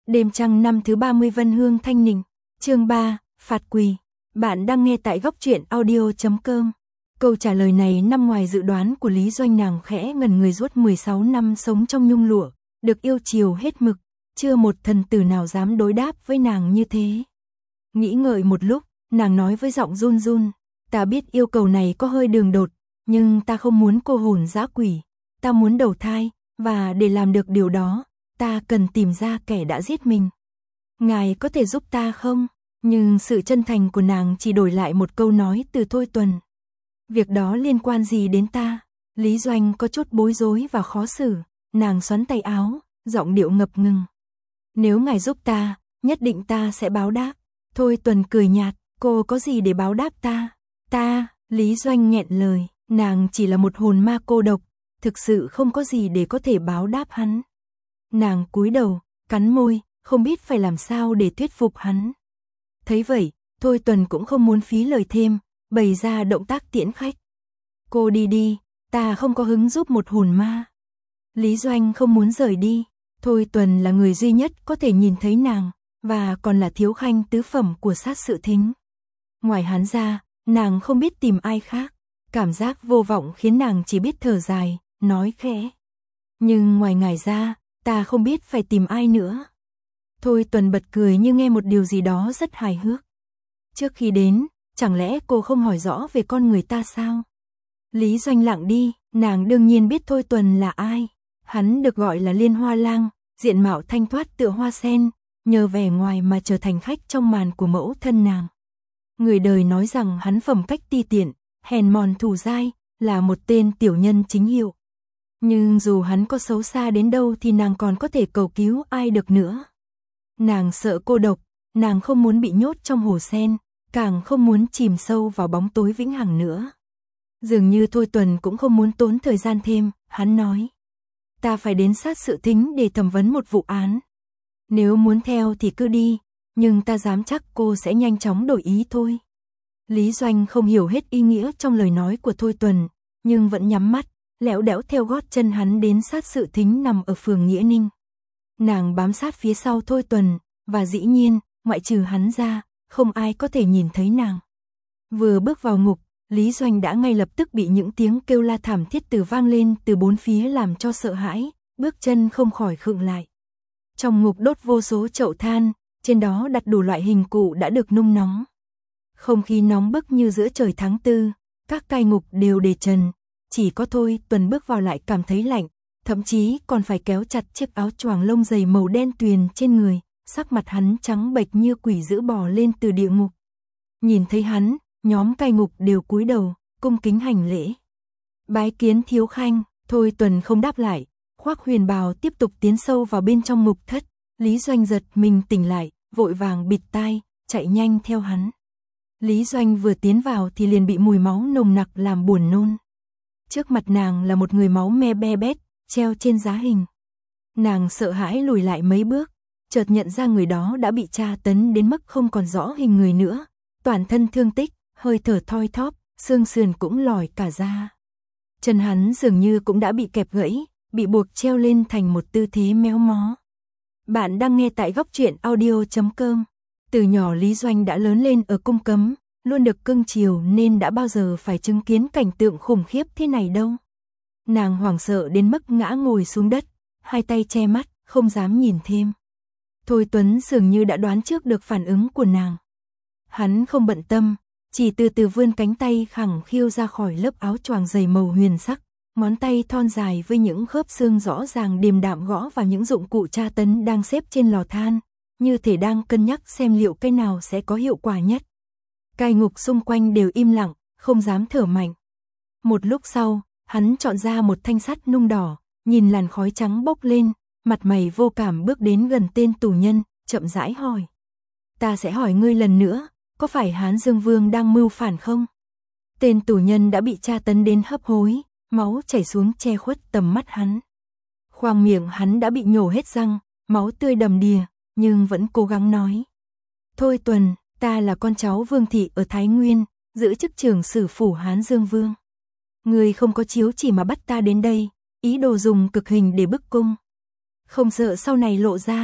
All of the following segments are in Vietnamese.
Đêm trăng năm thứ 30 Vân Hương Thanh Ninh. Chương 3, Phạt Quỳ. Bạn đang nghe tại góc truyện audio.com. Câu trả lời này nằm ngoài dự đoán của Lý Doanh, nàng khẽ ngẩn người. Suốt 16 năm sống trong nhung lụa, được yêu chiều hết mực, chưa một thần tử nào dám đối đáp với nàng như thế. Nghĩ ngợi một lúc, nàng nói với giọng run run, ta biết yêu cầu này có hơi đường đột, nhưng ta không muốn cô hồn dã quỷ, ta muốn đầu thai, và để làm được điều đó, ta cần tìm ra kẻ đã giết mình. Ngài có thể giúp ta không? Nhưng sự chân thành của nàng chỉ đổi lại một câu nói từ Thôi Tuần. Việc đó liên quan gì đến ta? Lý Doanh có chút bối rối và khó xử, nàng xoắn tay áo, giọng điệu ngập ngừng. Nếu ngài giúp ta, nhất định ta sẽ báo đáp. Thôi Tuần cười nhạt, cô có gì để báo đáp ta? Lý Doanh nghẹn lời, nàng chỉ là một hồn ma cô độc, thực sự không có gì để có thể báo đáp hắn. Nàng cúi đầu, cắn môi, không biết phải làm sao để thuyết phục hắn. Thấy vậy, Thôi Tuần cũng không muốn phí lời thêm, bày ra động tác tiễn khách. Cô đi đi, ta không có hứng giúp một hồn ma. Lý Doanh không muốn rời đi, Thôi Tuần là người duy nhất có thể nhìn thấy nàng, và còn là thiếu khanh tứ phẩm của Sát Sự Thính. Ngoài hắn ra, nàng không biết tìm ai khác, cảm giác vô vọng khiến nàng chỉ biết thở dài, nói khẽ. Nhưng ngoài ngài ra, ta không biết phải tìm ai nữa. Thôi Tuần bật cười như nghe một điều gì đó rất hài hước. Trước khi đến, chẳng lẽ cô không hỏi rõ về con người ta sao? Lý Doanh lặng đi, nàng đương nhiên biết Thôi Tuần là ai. Hắn được gọi là Liên Hoa Lang, diện mạo thanh thoát tựa hoa sen, nhờ vẻ ngoài mà trở thành khách trong màn của mẫu thân nàng. Người đời nói rằng hắn phẩm cách ti tiện, hèn mòn thù dai, là một tên tiểu nhân chính hiệu. Nhưng dù hắn có xấu xa đến đâu thì nàng còn có thể cầu cứu ai được nữa. Nàng sợ cô độc, nàng không muốn bị nhốt trong hồ sen, càng không muốn chìm sâu vào bóng tối vĩnh hằng nữa. Dường như Thôi Tuần cũng không muốn tốn thời gian thêm, hắn nói. Ta phải đến Sát Sự Thính để thẩm vấn một vụ án. Nếu muốn theo thì cứ đi, nhưng ta dám chắc cô sẽ nhanh chóng đổi ý thôi. Lý Doanh không hiểu hết ý nghĩa trong lời nói của Thôi Tuần, nhưng vẫn nhắm mắt, lẻo đẽo theo gót chân hắn đến Sát Sự Thính nằm ở phường Nghĩa Ninh. Nàng bám sát phía sau Thôi Tuần, và dĩ nhiên, ngoại trừ hắn ra, không ai có thể nhìn thấy nàng. Vừa bước vào ngục, Lý Doanh đã ngay lập tức bị những tiếng kêu la thảm thiết vang lên từ bốn phía làm cho sợ hãi, bước chân không khỏi khựng lại. Trong ngục đốt vô số chậu than, trên đó đặt đủ loại hình cụ đã được nung nóng. Không khí nóng bức như giữa trời tháng 4, các cai ngục đều để trần, chỉ có Thôi Tuần bước vào lại cảm thấy lạnh, thậm chí còn phải kéo chặt chiếc áo choàng lông dày màu đen tuyền trên người, sắc mặt hắn trắng bệch như quỷ dữ bò lên từ địa ngục. Nhìn thấy hắn, nhóm cai ngục đều cúi đầu, cung kính hành lễ. Bái kiến thiếu khanh. Thôi Tuần không đáp lại, khoác huyền bào tiếp tục tiến sâu vào bên trong ngục thất. Lý Doanh giật mình tỉnh lại, vội vàng bịt tai, chạy nhanh theo hắn. Lý Doanh vừa tiến vào thì liền bị mùi máu nồng nặc làm buồn nôn. Trước mặt nàng là một người máu me be bét, treo trên giá hình. Nàng sợ hãi lùi lại mấy bước, chợt nhận ra người đó đã bị tra tấn đến mức không còn rõ hình người nữa, toàn thân thương tích, hơi thở thoi thóp, xương sườn cũng lòi cả ra. Chân hắn dường như cũng đã bị kẹp gãy, bị buộc treo lên thành một tư thế méo mó. Bạn đang nghe tại góc truyện audio.com. Từ nhỏ Lý Doanh đã lớn lên ở cung cấm, luôn được cưng chiều nên đã bao giờ phải chứng kiến cảnh tượng khủng khiếp thế này đâu. Nàng hoảng sợ đến mức ngã ngồi xuống đất, hai tay che mắt, không dám nhìn thêm. Thôi Tuấn dường như đã đoán trước được phản ứng của nàng. Hắn không bận tâm, chỉ từ từ vươn cánh tay khẳng khiu ra khỏi lớp áo choàng dày màu huyền sắc, ngón tay thon dài với những khớp xương rõ ràng điềm đạm gõ vào những dụng cụ tra tấn đang xếp trên lò than, như thể đang cân nhắc xem liệu cái nào sẽ có hiệu quả nhất. Cai ngục xung quanh đều im lặng, không dám thở mạnh. Một lúc sau, hắn chọn ra một thanh sắt nung đỏ, nhìn làn khói trắng bốc lên, mặt mày vô cảm bước đến gần tên tù nhân, chậm rãi hỏi. Ta sẽ hỏi ngươi lần nữa, có phải Hán Dương Vương đang mưu phản không? Tên tù nhân đã bị tra tấn đến hấp hối, máu chảy xuống che khuất tầm mắt hắn. Khoang miệng hắn đã bị nhổ hết răng, máu tươi đầm đìa, nhưng vẫn cố gắng nói. Thôi Tuần, ta là con cháu Vương Thị ở Thái Nguyên, giữ chức trưởng sử phủ Hán Dương Vương. Ngươi không có chiếu chỉ mà bắt ta đến đây, ý đồ dùng cực hình để bức cung. Không sợ sau này lộ ra,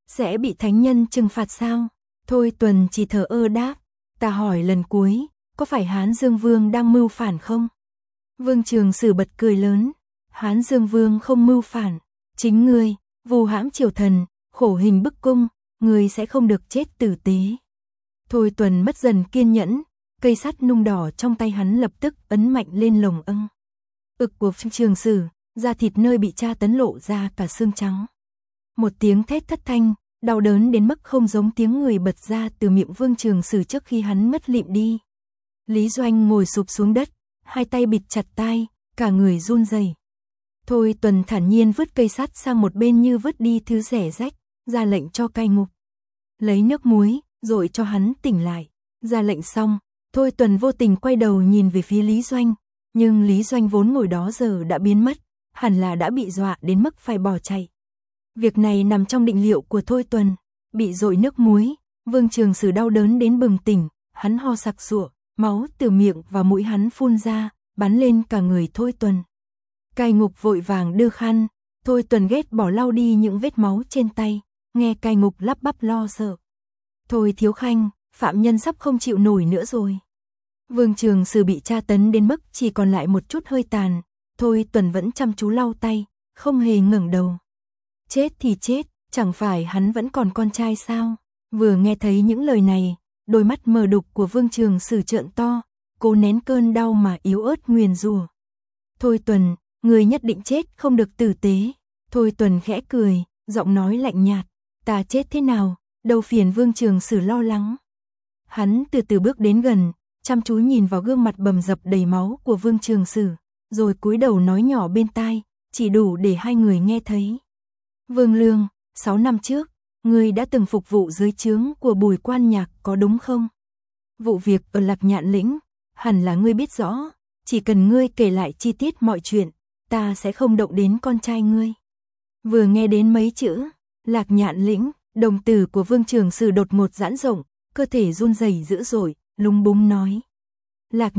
Sẽ bị thánh nhân trừng phạt sao? Thôi Tuần chỉ thờ ơ đáp, ta hỏi lần cuối, có phải Hán Dương Vương đang mưu phản không? Vương Trường Sử bật cười lớn, Hán Dương Vương không mưu phản, chính ngươi, vu hãm triều thần, khổ hình bức cung, ngươi sẽ không được chết tử tế. Thôi Tuần mất dần kiên nhẫn, cây sắt nung đỏ trong tay hắn lập tức ấn mạnh lên lồng ưng. Ực của Trường Sử, da thịt nơi bị tra tấn lộ ra cả xương trắng. Một tiếng thét thất thanh, đau đớn đến mức không giống tiếng người bật ra từ miệng Vương Trường Sử trước khi hắn mất lịm đi. Lý Doanh ngồi sụp xuống đất, hai tay bịt chặt tai, cả người run rẩy. Thôi Tuần thản nhiên vứt cây sắt sang một bên như vứt đi thứ rẻ rách, ra lệnh cho cai ngục. Lấy nước muối, rồi cho hắn tỉnh lại. Ra lệnh xong, Thôi Tuần vô tình quay đầu nhìn về phía Lý Doanh, nhưng Lý Doanh vốn ngồi đó giờ đã biến mất, hẳn là đã bị dọa đến mức phải bỏ chạy. Việc này nằm trong định liệu của Thôi Tuần, bị dội nước muối, Vương Trường Sử đau đớn đến bừng tỉnh, hắn ho sặc sụa, máu từ miệng và mũi hắn phun ra, bắn lên cả người Thôi Tuần. Cai ngục vội vàng đưa khăn, Thôi Tuần ghét bỏ lau đi những vết máu trên tay, nghe cai ngục lắp bắp lo sợ. Thôi Thiếu Khanh, phạm nhân sắp không chịu nổi nữa rồi. Vương Trường Sử bị tra tấn đến mức chỉ còn lại một chút hơi tàn, Thôi Tuần vẫn chăm chú lau tay, không hề ngẩng đầu. Chết thì chết, chẳng phải hắn vẫn còn con trai sao? Vừa nghe thấy những lời này, đôi mắt mờ đục của Vương Trường Sử trợn to, cố nén cơn đau mà yếu ớt nguyền rủa. Thôi Tuần, người nhất định chết không được tử tế. Thôi Tuần khẽ cười, giọng nói lạnh nhạt, ta chết thế nào, đâu phiền Vương Trường Sử lo lắng. Hắn từ từ bước đến gần, chăm chú nhìn vào gương mặt bầm dập đầy máu của Vương Trường Sử, rồi cúi đầu nói nhỏ bên tai, chỉ đủ để hai người nghe thấy. Vương Lương, 6 năm trước, ngươi đã từng phục vụ dưới trướng của Bùi Quan Nhạc có đúng không? Vụ việc ở Lạc Nhạn Lĩnh, hẳn là ngươi biết rõ, chỉ cần ngươi kể lại chi tiết mọi chuyện, ta sẽ không động đến con trai ngươi. Vừa nghe đến mấy chữ Lạc Nhạn Lĩnh, đồng tử của Vương Trường Sử đột ngột giãn rộng, cơ thể run rẩy dữ dội, lúng búng nói. Lạc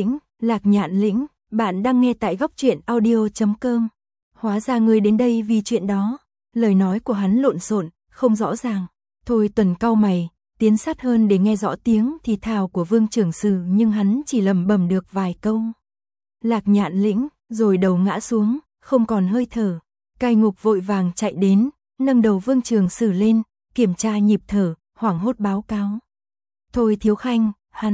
Nhạn Lĩnh, bạn đang nghe tại góc truyện audio.com. Hóa ra ngươi đến đây vì chuyện đó. Lời nói của hắn lộn xộn, không rõ ràng. Thôi Tuần cau mày, tiến sát hơn để nghe rõ tiếng thì thào của Vương Trường Sử, nhưng hắn chỉ lẩm bẩm được vài câu. Lạc Nhạn Lĩnh, rồi đầu ngã xuống, không còn hơi thở. Cai ngục vội vàng chạy đến, nâng đầu Vương Trường Sử lên, kiểm tra nhịp thở, hoảng hốt báo cáo. Thôi Thiếu Khanh,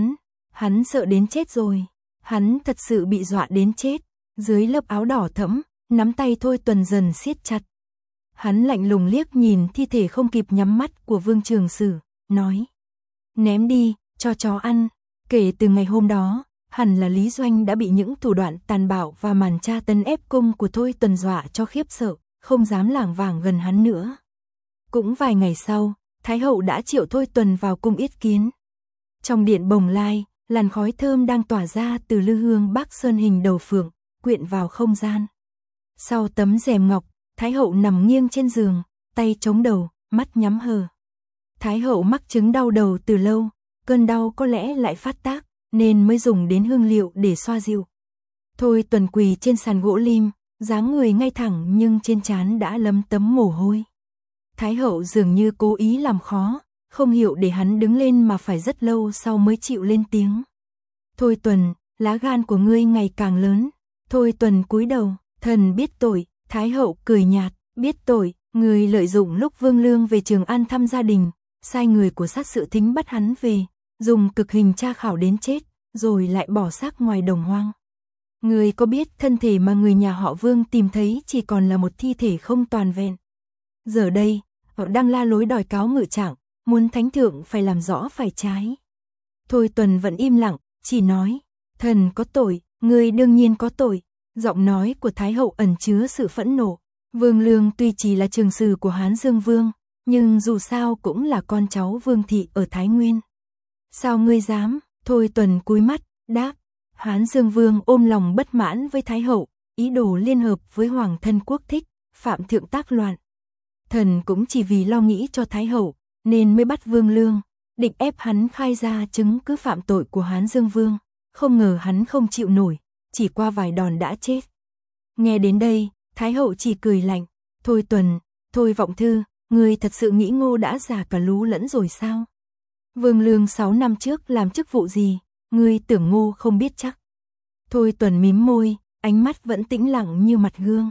hắn sợ đến chết rồi. Hắn thật sự bị dọa đến chết. Dưới lớp áo đỏ thẫm, nắm tay Thôi Tuần dần siết chặt. Hắn lạnh lùng liếc nhìn thi thể không kịp nhắm mắt của Vương Trường Sử, nói. Ném đi, cho chó ăn. Kể từ ngày hôm đó, hẳn là Lý Doanh đã bị những thủ đoạn tàn bạo và màn tra tấn ép cung của Thôi Tuần dọa cho khiếp sợ, không dám lảng vảng gần hắn nữa. Cũng vài ngày sau, Thái hậu đã triệu Thôi Tuần vào cung yết kiến. Trong điện bồng lai, làn khói thơm đang tỏa ra từ lư hương Bắc Sơn hình đầu phượng, quyện vào không gian. Sau tấm rèm ngọc, Thái hậu nằm nghiêng trên giường, tay chống đầu, mắt nhắm hờ. Thái hậu mắc chứng đau đầu từ lâu, cơn đau có lẽ lại phát tác, nên mới dùng đến hương liệu để xoa dịu. Thôi Tuần quỳ trên sàn gỗ lim, dáng người ngay thẳng nhưng trên trán đã lấm tấm mồ hôi. Thái hậu dường như cố ý làm khó, không hiểu để hắn đứng lên mà phải rất lâu sau mới chịu lên tiếng. Thôi Tuần, lá gan của ngươi ngày càng lớn. Thôi Tuần cúi đầu, thần biết tội. Thái hậu cười nhạt, biết tội, người lợi dụng lúc Vương Lương về Trường An thăm gia đình, sai người của sát sự thính bắt hắn về, dùng cực hình tra khảo đến chết, rồi lại bỏ xác ngoài đồng hoang. Người có biết thân thể mà người nhà họ Vương tìm thấy chỉ còn là một thi thể không toàn vẹn. Giờ đây, họ đang la lối đòi cáo ngự trạng, muốn thánh thượng phải làm rõ phải trái. Thôi Tuần vẫn im lặng, chỉ nói, thần có tội, người đương nhiên có tội. Giọng nói của Thái hậu ẩn chứa sự phẫn nộ. Vương Lương tuy chỉ là trường sử của Hán Dương Vương, nhưng dù sao cũng là con cháu Vương thị ở Thái Nguyên. Sao ngươi dám? Thôi Tuần cúi mắt, đáp. Hán Dương Vương ôm lòng bất mãn với Thái hậu, ý đồ liên hợp với Hoàng thân Quốc Thích, phạm thượng tác loạn. Thần cũng chỉ vì lo nghĩ cho Thái hậu, nên mới bắt Vương Lương, định ép hắn khai ra chứng cứ phạm tội của Hán Dương Vương. Không ngờ hắn không chịu nổi, chỉ qua vài đòn đã chết. Nghe đến đây, Thái hậu chỉ cười lạnh. Thôi Tuần, thôi Vọng Thư, ngươi thật sự nghĩ Ngô đã già cả lú lẫn rồi sao? Vương Lương 6 năm trước làm chức vụ gì, ngươi tưởng Ngô không biết chắc. Thôi Tuần mím môi, ánh mắt vẫn tĩnh lặng như mặt gương.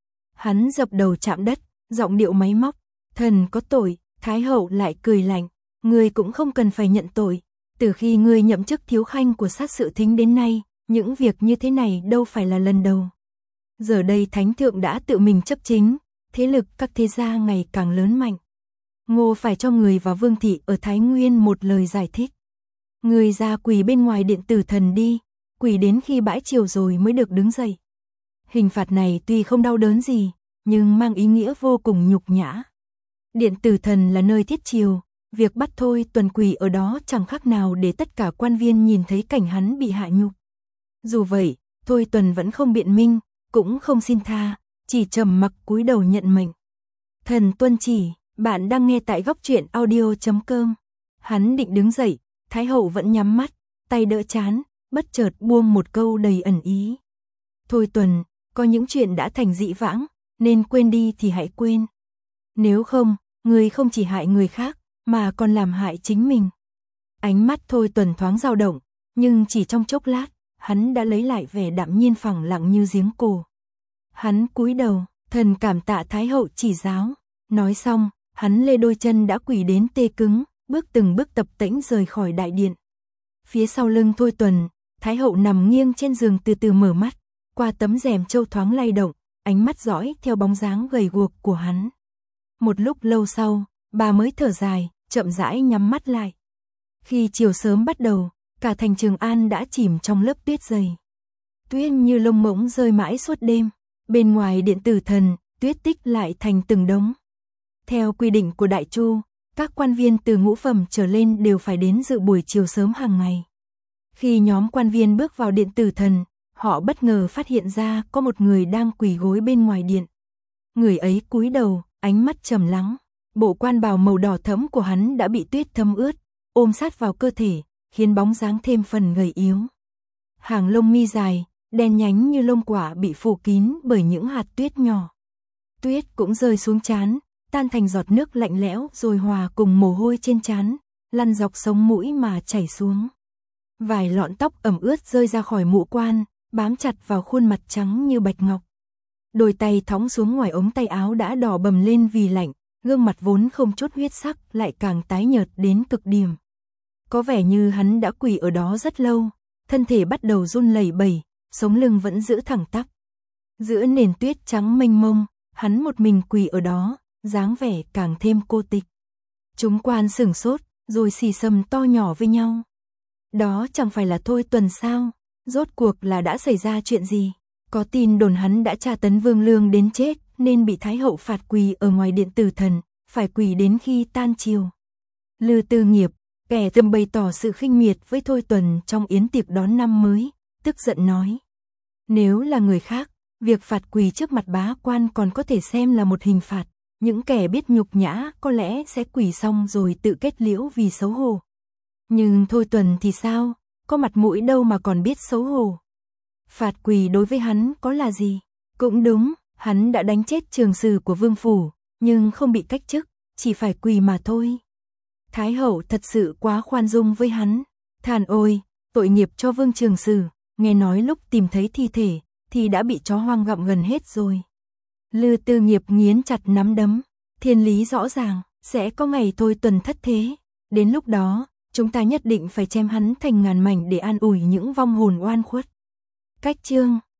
Hắn dập đầu chạm đất, giọng điệu máy móc, thần có tội. Thái hậu lại cười lạnh, ngươi cũng không cần phải nhận tội. Từ khi ngươi nhậm chức thiếu khanh của sát sự thính đến nay, những việc như thế này đâu phải là lần đầu. Giờ đây thánh thượng đã tự mình chấp chính, thế lực các thế gia ngày càng lớn mạnh. Ngô phải cho người và Vương thị ở Thái Nguyên một lời giải thích. Người ra quỳ bên ngoài điện Tử Thần đi, quỳ đến khi bãi triều rồi mới được đứng dậy. Hình phạt này tuy không đau đớn gì, nhưng mang ý nghĩa vô cùng nhục nhã. Điện Tử Thần là nơi thiết triều, việc bắt Thôi Tuần quỳ ở đó chẳng khác nào để tất cả quan viên nhìn thấy cảnh hắn bị hạ nhục. Dù vậy, Thôi Tuần vẫn không biện minh, cũng không xin tha, chỉ trầm mặc cúi đầu nhận mệnh. Thần tuân chỉ, bạn đang nghe tại góc truyện audio.com. Hắn định đứng dậy, Thái hậu vẫn nhắm mắt, tay đỡ trán, bất chợt buông một câu đầy ẩn ý. Thôi Tuần, có những chuyện đã thành dĩ vãng, nên quên đi thì hãy quên. Nếu không, người không chỉ hại người khác, mà còn làm hại chính mình. Ánh mắt Thôi Tuần thoáng dao động, nhưng chỉ trong chốc lát, hắn đã lấy lại vẻ đạm nhiên phẳng lặng như giếng cổ. Hắn cúi đầu, thần cảm tạ Thái hậu chỉ giáo. Nói xong, hắn lê đôi chân đã quỳ đến tê cứng, bước từng bước tập tễnh rời khỏi đại điện. Phía sau lưng Thôi Tuần, Thái hậu nằm nghiêng trên giường từ từ mở mắt, qua tấm rèm châu thoáng lay động, ánh mắt dõi theo bóng dáng gầy guộc của hắn. Một lúc lâu sau, bà mới thở dài, chậm rãi nhắm mắt lại. Khi chiều sớm bắt đầu, cả thành Trường An đã chìm trong lớp tuyết dày. Tuyết như lông mỗng rơi mãi suốt đêm, bên ngoài điện Tử Thần, tuyết tích lại thành từng đống. Theo quy định của Đại Chu, các quan viên từ ngũ phẩm trở lên đều phải đến dự buổi chiều sớm hàng ngày. Khi nhóm quan viên bước vào điện Tử Thần, họ bất ngờ phát hiện ra có một người đang quỳ gối bên ngoài điện. Người ấy cúi đầu, ánh mắt trầm lắng, bộ quan bào màu đỏ thẫm của hắn đã bị tuyết thấm ướt, ôm sát vào cơ thể, khiến bóng dáng thêm phần gầy yếu. Hàng lông mi dài, đen nhánh như lông quả bị phủ kín bởi những hạt tuyết nhỏ. Tuyết cũng rơi xuống trán, tan thành giọt nước lạnh lẽo rồi hòa cùng mồ hôi trên trán, lăn dọc sống mũi mà chảy xuống. Vài lọn tóc ẩm ướt rơi ra khỏi mũ quan, bám chặt vào khuôn mặt trắng như bạch ngọc. Đôi tay thõng xuống ngoài ống tay áo đã đỏ bầm lên vì lạnh, gương mặt vốn không chút huyết sắc lại càng tái nhợt đến cực điểm. Có vẻ như hắn đã quỳ ở đó rất lâu, thân thể bắt đầu run lẩy bẩy, sống lưng vẫn giữ thẳng tắp. Giữa nền tuyết trắng mênh mông, hắn một mình quỳ ở đó, dáng vẻ càng thêm cô tịch. Chúng quan sửng sốt, rồi xì xầm to nhỏ với nhau. Đó chẳng phải là Thôi Tuần sao? Rốt cuộc là đã xảy ra chuyện gì? Có tin đồn hắn đã tra tấn Vương Lương đến chết, nên bị Thái hậu phạt quỳ ở ngoài điện Tử Thần, phải quỳ đến khi tan chiều. Lư Tư Nghiệp, kẻ từng bày tỏ sự khinh miệt với Thôi Tuần trong yến tiệc đón năm mới, tức giận nói. Nếu là người khác, việc phạt quỳ trước mặt bá quan còn có thể xem là một hình phạt. Những kẻ biết nhục nhã có lẽ sẽ quỳ xong rồi tự kết liễu vì xấu hổ. Nhưng Thôi Tuần thì sao? Có mặt mũi đâu mà còn biết xấu hổ. Phạt quỳ đối với hắn có là gì? Cũng đúng, hắn đã đánh chết trường sử của Vương phủ, nhưng không bị cách chức, chỉ phải quỳ mà thôi. Thái hậu thật sự quá khoan dung với hắn. Thàn ôi, tội nghiệp cho Vương Trường Sử, nghe nói lúc tìm thấy thi thể thì đã bị chó hoang gặm gần hết rồi. Lư Tư Nghiệp nghiến chặt nắm đấm, thiên lý rõ ràng, sẽ có ngày Thôi Tuần thất thế. Đến lúc đó, chúng ta nhất định phải chém hắn thành ngàn mảnh để an ủi những vong hồn oan khuất. Cách chương